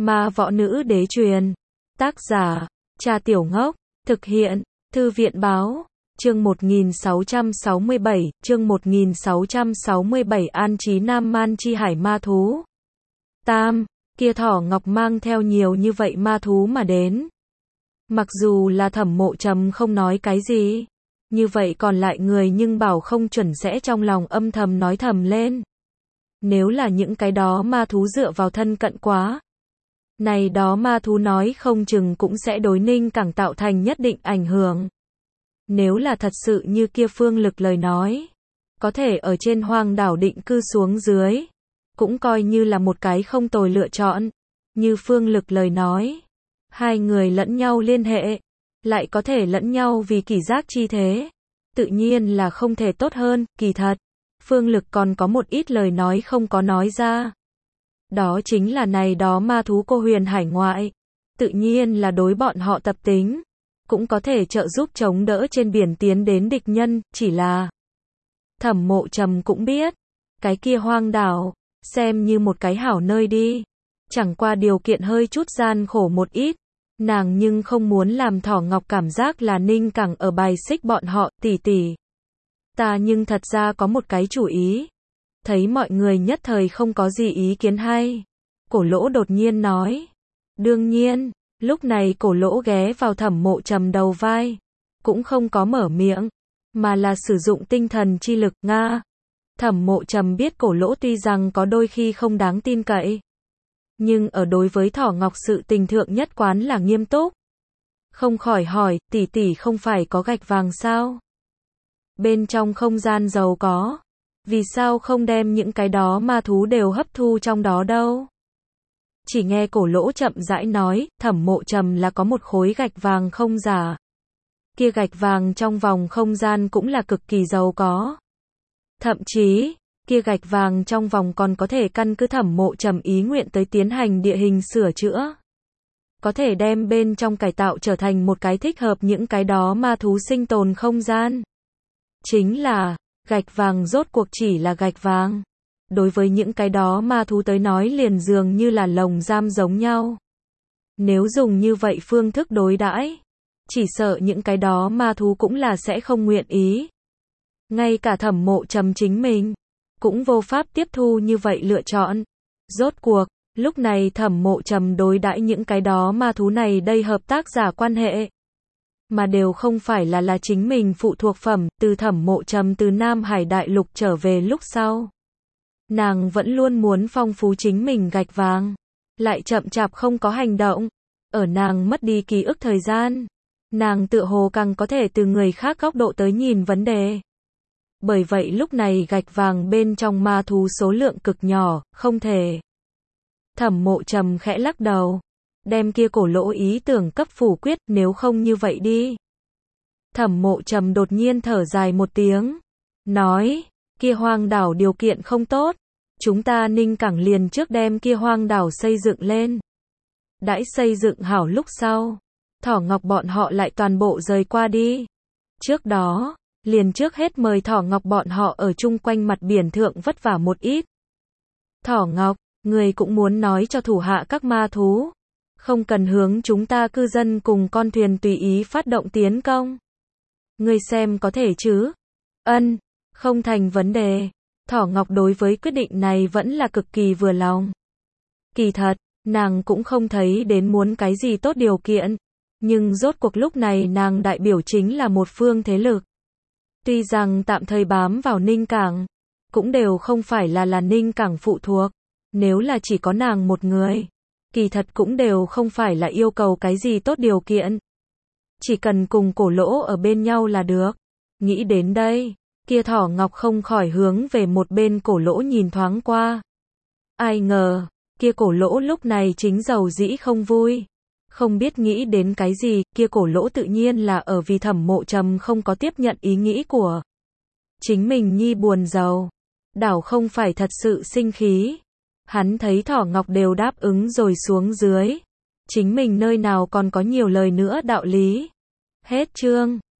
Ma võ nữ đế truyền. Tác giả, Cha Tiểu Ngốc. Thực hiện, Thư viện báo. Chương 1667, An Trí Nam Man Chi Hải ma thú. Tam, kia Thỏ Ngọc mang theo nhiều như vậy ma thú mà đến. Mặc dù là Thẩm Mộ Trầm không nói cái gì, như vậy còn lại người nhưng bảo không chuẩn sẽ trong lòng âm thầm nói thầm lên. Nếu là những cái đó ma thú dựa vào thân cận quá, này đó ma thú nói không chừng cũng sẽ đối Ninh Cảng tạo thành nhất định ảnh hưởng. Nếu là thật sự như kia Phương Lực lời nói, có thể ở trên hoang đảo định cư xuống dưới, cũng coi như là một cái không tồi lựa chọn. Như Phương Lực lời nói, hai người lẫn nhau liên hệ, lại có thể lẫn nhau vì kỷ giác chi thế, tự nhiên là không thể tốt hơn. Kỳ thật, Phương Lực còn có một ít lời nói không có nói ra. Đó chính là này đó ma thú cô huyền hải ngoại, tự nhiên là đối bọn họ tập tính, cũng có thể trợ giúp chống đỡ trên biển tiến đến địch nhân, chỉ là Thẩm Mộ Trầm cũng biết, cái kia hoang đảo, xem như một cái hảo nơi đi, chẳng qua điều kiện hơi chút gian khổ một ít, nàng nhưng không muốn làm Thỏ Ngọc cảm giác là Ninh Cảng ở bài xích bọn họ. Tỷ tỷ, ta nhưng thật ra có một cái chủ ý. Thấy mọi người nhất thời không có gì ý kiến hay, Cổ Lỗ đột nhiên nói. Đương nhiên, lúc này Cổ Lỗ ghé vào Thẩm Mộ Trầm đầu vai, cũng không có mở miệng, mà là sử dụng tinh thần chi lực. Nga. Thẩm Mộ Trầm biết Cổ Lỗ tuy rằng có đôi khi không đáng tin cậy, nhưng ở đối với Thỏ Ngọc sự tình thượng nhất quán là nghiêm túc. Không khỏi hỏi, tỷ tỷ không phải có gạch vàng sao? Bên trong không gian giàu có, vì sao không đem những cái đó ma thú đều hấp thu trong đó đâu? Chỉ nghe Cổ Lỗ chậm rãi nói, Thẩm Mộ Trầm là có một khối gạch vàng không giả. Kia gạch vàng trong vòng không gian cũng là cực kỳ giàu có. Thậm chí, kia gạch vàng trong vòng còn có thể căn cứ Thẩm Mộ Trầm ý nguyện tới tiến hành địa hình sửa chữa. Có thể đem bên trong cải tạo trở thành một cái thích hợp những cái đó ma thú sinh tồn không gian. Chính là, gạch vàng rốt cuộc chỉ là gạch vàng. Đối với những cái đó ma thú tới nói liền dường như là lồng giam giống nhau. Nếu dùng như vậy phương thức đối đãi, chỉ sợ những cái đó ma thú cũng là sẽ không nguyện ý. Ngay cả Thẩm Mộ Trầm chính mình cũng vô pháp tiếp thu như vậy lựa chọn. Rốt cuộc, lúc này Thẩm Mộ Trầm đối đãi những cái đó ma thú này đây hợp tác giả quan hệ, mà đều không phải là chính mình phụ thuộc phẩm. Từ Thẩm Mộ Trầm từ Nam Hải Đại Lục trở về lúc sau, nàng vẫn luôn muốn phong phú chính mình gạch vàng, lại chậm chạp không có hành động. Ở nàng mất đi ký ức thời gian, nàng tựa hồ càng có thể từ người khác góc độ tới nhìn vấn đề. Bởi vậy lúc này gạch vàng bên trong ma thú số lượng cực nhỏ, không thể. Thẩm Mộ Trầm khẽ lắc đầu, đem kia Cổ Lỗ ý tưởng cấp phủ quyết. Nếu không như vậy đi. Thẩm Mộ Trầm đột nhiên thở dài một tiếng, nói, kia hoang đảo điều kiện không tốt, chúng ta Ninh Cảng liền trước đem kia hoang đảo xây dựng lên. Đãi xây dựng hảo lúc sau, Thỏ Ngọc bọn họ lại toàn bộ rời qua đi. Trước đó, liền trước hết mời Thỏ Ngọc bọn họ ở chung quanh mặt biển thượng vất vả một ít. Thỏ Ngọc, người cũng muốn nói cho thủ hạ các ma thú, không cần hướng chúng ta cư dân cùng con thuyền tùy ý phát động tiến công. Người xem có thể chứ? Ân, không thành vấn đề. Thỏ Ngọc đối với quyết định này vẫn là cực kỳ vừa lòng. Kỳ thật, nàng cũng không thấy đến muốn cái gì tốt điều kiện, nhưng rốt cuộc lúc này nàng đại biểu chính là một phương thế lực. Tuy rằng tạm thời bám vào Ninh Cảng, cũng đều không phải là Ninh Cảng phụ thuộc. Nếu là chỉ có nàng một người, kỳ thật cũng đều không phải là yêu cầu cái gì tốt điều kiện. Chỉ cần cùng Cổ Lỗ ở bên nhau là được. Nghĩ đến đây, kia Thỏ Ngọc không khỏi hướng về một bên Cổ Lỗ nhìn thoáng qua. Ai ngờ, kia Cổ Lỗ lúc này chính giàu dĩ không vui. Không biết nghĩ đến cái gì, kia Cổ Lỗ tự nhiên là ở vì Thẩm Mộ Trầm không có tiếp nhận ý nghĩ của chính mình nhi buồn giàu. Đảo không phải thật sự sinh khí. Hắn thấy Thỏ Ngọc đều đáp ứng rồi xuống dưới, chính mình nơi nào còn có nhiều lời nữa đạo lý. Hết chương.